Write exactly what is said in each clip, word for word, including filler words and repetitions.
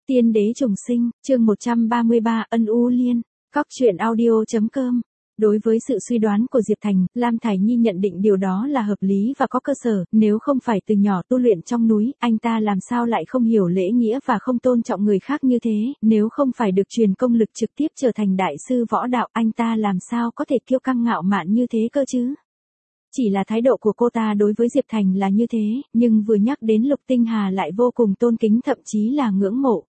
Tiên đế trùng sinh, chương một trăm ba mươi ba, ân u liên. Cóc truyện audio.com. Đối với sự suy đoán của Diệp Thành, Lam Thải Nhi nhận định điều đó là hợp lý và có cơ sở, nếu không phải từ nhỏ tu luyện trong núi, anh ta làm sao lại không hiểu lễ nghĩa và không tôn trọng người khác như thế, nếu không phải được truyền công lực trực tiếp trở thành đại sư võ đạo, anh ta làm sao có thể kiêu căng ngạo mạn như thế cơ chứ? Chỉ là thái độ của cô ta đối với Diệp Thành là như thế, nhưng vừa nhắc đến Lục Tinh Hà lại vô cùng tôn kính, thậm chí là ngưỡng mộ.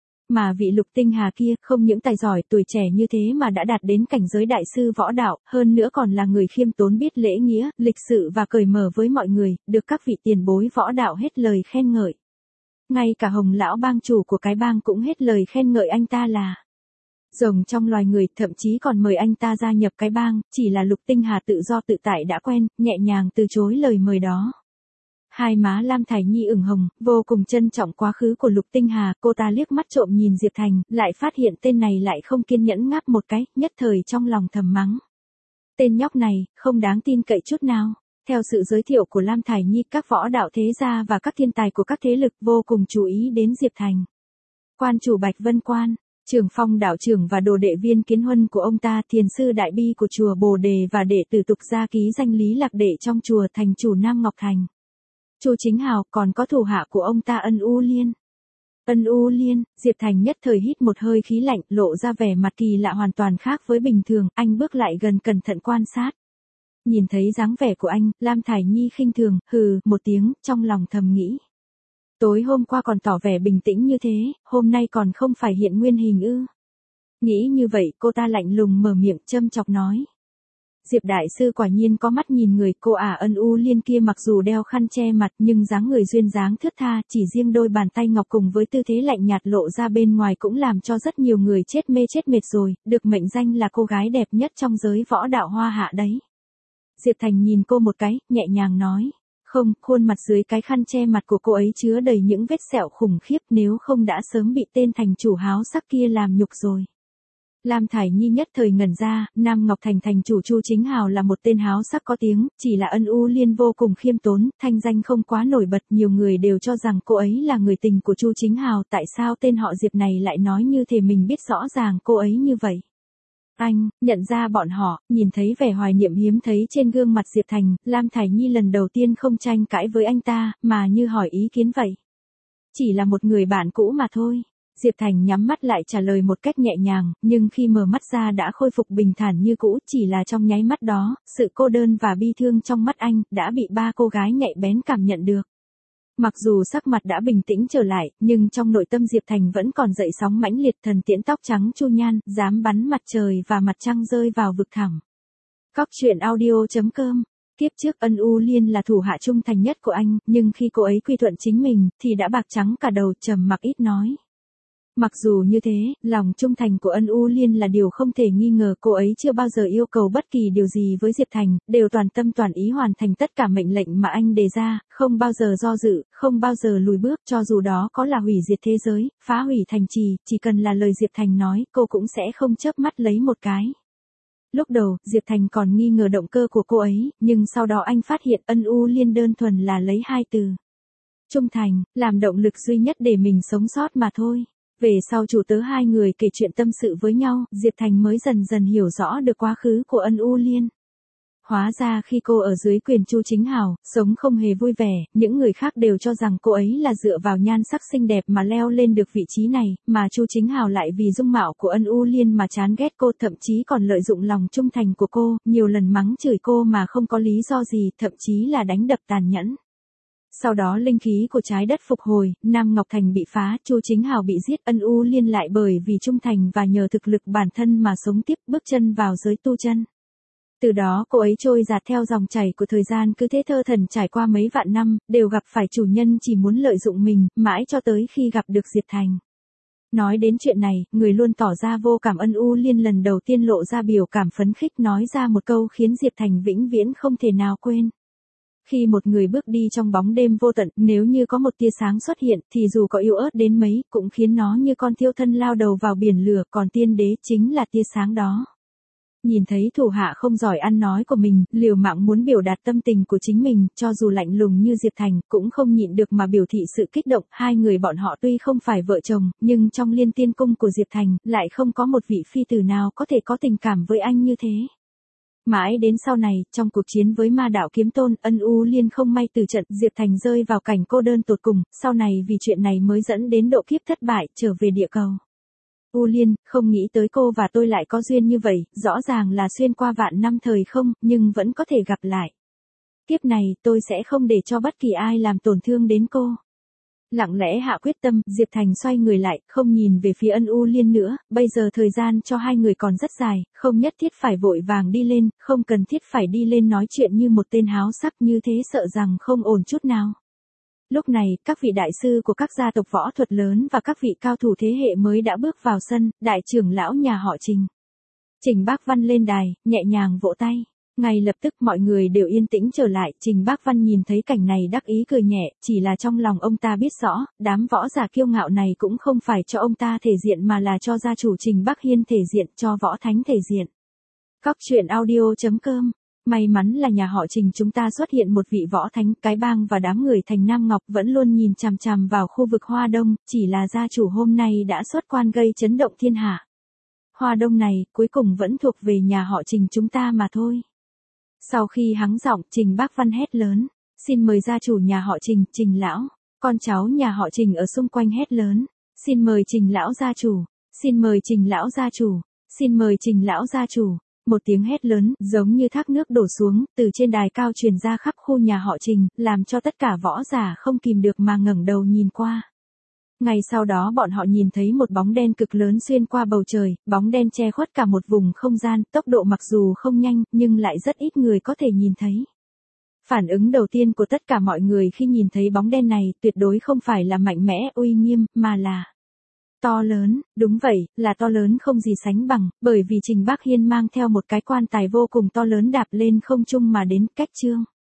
Mà vị Lục Tinh Hà kia không những tài giỏi tuổi trẻ như thế mà đã đạt đến cảnh giới đại sư võ đạo, hơn nữa còn là người khiêm tốn biết lễ nghĩa, lịch sự và cởi mở với mọi người, được các vị tiền bối võ đạo hết lời khen ngợi. Ngay cả Hồng lão bang chủ của cái bang cũng hết lời khen ngợi anh ta là rồng trong loài người, thậm chí còn mời anh ta gia nhập cái bang, chỉ là Lục Tinh Hà tự do tự tại đã quen, nhẹ nhàng từ chối lời mời đó. Hai má Lam Thải Nhi ửng hồng, vô cùng trân trọng quá khứ của Lục Tinh Hà, cô ta liếc mắt trộm nhìn Diệp Thành, lại phát hiện tên này lại không kiên nhẫn ngáp một cái, nhất thời trong lòng thầm mắng. Tên nhóc này, không đáng tin cậy chút nào. Theo sự giới thiệu của Lam Thải Nhi, các võ đạo thế gia và các thiên tài của các thế lực vô cùng chú ý đến Diệp Thành. Quan chủ Bạch Vân Quan, Trường Phong đạo trưởng và đồ đệ Viên Kiến Huân của ông ta, thiền sư đại bi của chùa Bồ Đề và đệ tử tục gia ký danh Lý Lạc Đệ trong chùa thành chủ Nam Ngọc Thành. Chu Chính Hào, còn có thủ hạ của ông ta Ân U Liên. Ân U Liên, Diệp Thành nhất thời hít một hơi khí lạnh, lộ ra vẻ mặt kỳ lạ hoàn toàn khác với bình thường, anh bước lại gần cẩn thận quan sát. Nhìn thấy dáng vẻ của anh, Lam Thải Nhi khinh thường, hừ, một tiếng, trong lòng thầm nghĩ. Tối hôm qua còn tỏ vẻ bình tĩnh như thế, hôm nay còn không phải hiện nguyên hình ư. Nghĩ như vậy, cô ta lạnh lùng mở miệng châm chọc nói. Diệp đại sư quả nhiên có mắt nhìn người, cô ả Ân U Liên kia mặc dù đeo khăn che mặt nhưng dáng người duyên dáng thướt tha, chỉ riêng đôi bàn tay ngọc cùng với tư thế lạnh nhạt lộ ra bên ngoài cũng làm cho rất nhiều người chết mê chết mệt rồi, được mệnh danh là cô gái đẹp nhất trong giới võ đạo hoa hạ đấy. Diệp Thành nhìn cô một cái, nhẹ nhàng nói. Không, khuôn mặt dưới cái khăn che mặt của cô ấy chứa đầy những vết sẹo khủng khiếp, nếu không đã sớm bị tên thành chủ háo sắc kia làm nhục rồi. Lam Thải Nhi nhất thời ngẩn ra, Nam Ngọc Thành thành chủ Chu Chính Hào là một tên háo sắc có tiếng, chỉ là Ân U Liên vô cùng khiêm tốn, thanh danh không quá nổi bật, nhiều người đều cho rằng cô ấy là người tình của Chu Chính Hào, tại sao tên họ Diệp này lại nói như thể mình biết rõ ràng cô ấy như vậy. Anh, nhận ra bọn họ, nhìn thấy vẻ hoài niệm hiếm thấy trên gương mặt Diệp Thành, Lam Thải Nhi lần đầu tiên không tranh cãi với anh ta, mà như hỏi ý kiến vậy. Chỉ là một người bạn cũ mà thôi. Diệp Thành nhắm mắt lại trả lời một cách nhẹ nhàng, nhưng khi mở mắt ra đã khôi phục bình thản như cũ, chỉ là trong nháy mắt đó, sự cô đơn và bi thương trong mắt anh, đã bị ba cô gái nhạy bén cảm nhận được. Mặc dù sắc mặt đã bình tĩnh trở lại, nhưng trong nội tâm Diệp Thành vẫn còn dậy sóng mãnh liệt, thần tiễn tóc trắng chu nhan, dám bắn mặt trời và mặt trăng rơi vào vực thẳm. Cóc truyện audio.com. Kiếp trước Ân U Liên là thủ hạ trung thành nhất của anh, nhưng khi cô ấy quy thuận chính mình, thì đã bạc trắng cả đầu, trầm mặc ít nói. Mặc dù như thế, lòng trung thành của Ân U Liên là điều không thể nghi ngờ, cô ấy chưa bao giờ yêu cầu bất kỳ điều gì với Diệp Thành, đều toàn tâm toàn ý hoàn thành tất cả mệnh lệnh mà anh đề ra, không bao giờ do dự, không bao giờ lùi bước, cho dù đó có là hủy diệt thế giới, phá hủy thành trì, chỉ cần là lời Diệp Thành nói, cô cũng sẽ không chớp mắt lấy một cái. Lúc đầu, Diệp Thành còn nghi ngờ động cơ của cô ấy, nhưng sau đó anh phát hiện Ân U Liên đơn thuần là lấy hai từ trung thành, làm động lực duy nhất để mình sống sót mà thôi. Về sau chủ tớ hai người kể chuyện tâm sự với nhau, Diệp Thành mới dần dần hiểu rõ được quá khứ của Ân U Liên. Hóa ra khi cô ở dưới quyền Chu Chính Hào, sống không hề vui vẻ, những người khác đều cho rằng cô ấy là dựa vào nhan sắc xinh đẹp mà leo lên được vị trí này, mà Chu Chính Hào lại vì dung mạo của Ân U Liên mà chán ghét cô, thậm chí còn lợi dụng lòng trung thành của cô, nhiều lần mắng chửi cô mà không có lý do gì, thậm chí là đánh đập tàn nhẫn. Sau đó linh khí của trái đất phục hồi, Nam Ngọc Thành bị phá, Chu Chính Hào bị giết, Ân U Liên lại bởi vì trung thành và nhờ thực lực bản thân mà sống tiếp, bước chân vào giới tu chân. Từ đó cô ấy trôi dạt theo dòng chảy của thời gian, cứ thế thơ thần trải qua mấy vạn năm, đều gặp phải chủ nhân chỉ muốn lợi dụng mình, mãi cho tới khi gặp được Diệp Thành. Nói đến chuyện này, người luôn tỏ ra vô cảm Ân U Liên lần đầu tiên lộ ra biểu cảm phấn khích, nói ra một câu khiến Diệp Thành vĩnh viễn không thể nào quên. Khi một người bước đi trong bóng đêm vô tận, nếu như có một tia sáng xuất hiện, thì dù có yếu ớt đến mấy, cũng khiến nó như con thiêu thân lao đầu vào biển lửa, còn tiên đế chính là tia sáng đó. Nhìn thấy thủ hạ không giỏi ăn nói của mình, liều mạng muốn biểu đạt tâm tình của chính mình, cho dù lạnh lùng như Diệp Thành, cũng không nhịn được mà biểu thị sự kích động. Hai người bọn họ tuy không phải vợ chồng, nhưng trong Liên Tiên Cung của Diệp Thành, lại không có một vị phi tử nào có thể có tình cảm với anh như thế. Mãi đến sau này, trong cuộc chiến với ma đạo kiếm tôn, Ân U Liên không may từ trận, Diệp Thành rơi vào cảnh cô đơn tột cùng, sau này vì chuyện này mới dẫn đến độ kiếp thất bại, trở về địa cầu. U Liên, không nghĩ tới cô và tôi lại có duyên như vậy, rõ ràng là xuyên qua vạn năm thời không, nhưng vẫn có thể gặp lại. Kiếp này, tôi sẽ không để cho bất kỳ ai làm tổn thương đến cô. Lặng lẽ hạ quyết tâm, Diệp Thành xoay người lại, không nhìn về phía Ân U Liên nữa, bây giờ thời gian cho hai người còn rất dài, không nhất thiết phải vội vàng đi lên, không cần thiết phải đi lên nói chuyện như một tên háo sắc như thế, sợ rằng không ổn chút nào. Lúc này, các vị đại sư của các gia tộc võ thuật lớn và các vị cao thủ thế hệ mới đã bước vào sân, đại trưởng lão nhà họ Trình. Trình Bác Văn lên đài, nhẹ nhàng vỗ tay. Ngay lập tức mọi người đều yên tĩnh trở lại, Trình Bác Văn nhìn thấy cảnh này đắc ý cười nhẹ, chỉ là trong lòng ông ta biết rõ, đám võ giả kiêu ngạo này cũng không phải cho ông ta thể diện mà là cho gia chủ Trình Bắc Hiên thể diện, cho võ thánh thể diện. Cóc truyện audio chấm com. May mắn là nhà họ Trình chúng ta xuất hiện một vị võ thánh, cái bang và đám người thành Nam Ngọc vẫn luôn nhìn chằm chằm vào khu vực Hoa Đông, chỉ là gia chủ hôm nay đã xuất quan gây chấn động thiên hạ. Hoa Đông này, cuối cùng vẫn thuộc về nhà họ Trình chúng ta mà thôi. Sau khi hắng giọng, Trình Bác Văn hét lớn, xin mời gia chủ nhà họ Trình, Trình lão, con cháu nhà họ Trình ở xung quanh hét lớn, xin mời Trình lão gia chủ, xin mời Trình lão gia chủ, xin mời Trình lão gia chủ. Một tiếng hét lớn, giống như thác nước đổ xuống, từ trên đài cao truyền ra khắp khu nhà họ Trình, làm cho tất cả võ giả không kìm được mà ngẩng đầu nhìn qua. Ngay sau đó bọn họ nhìn thấy một bóng đen cực lớn xuyên qua bầu trời, bóng đen che khuất cả một vùng không gian, tốc độ mặc dù không nhanh, nhưng lại rất ít người có thể nhìn thấy. Phản ứng đầu tiên của tất cả mọi người khi nhìn thấy bóng đen này, tuyệt đối không phải là mạnh mẽ, uy nghiêm, mà là to lớn. Đúng vậy, là to lớn không gì sánh bằng, bởi vì Trình Bắc Hiên mang theo một cái quan tài vô cùng to lớn đạp lên không trung mà đến, cách Trương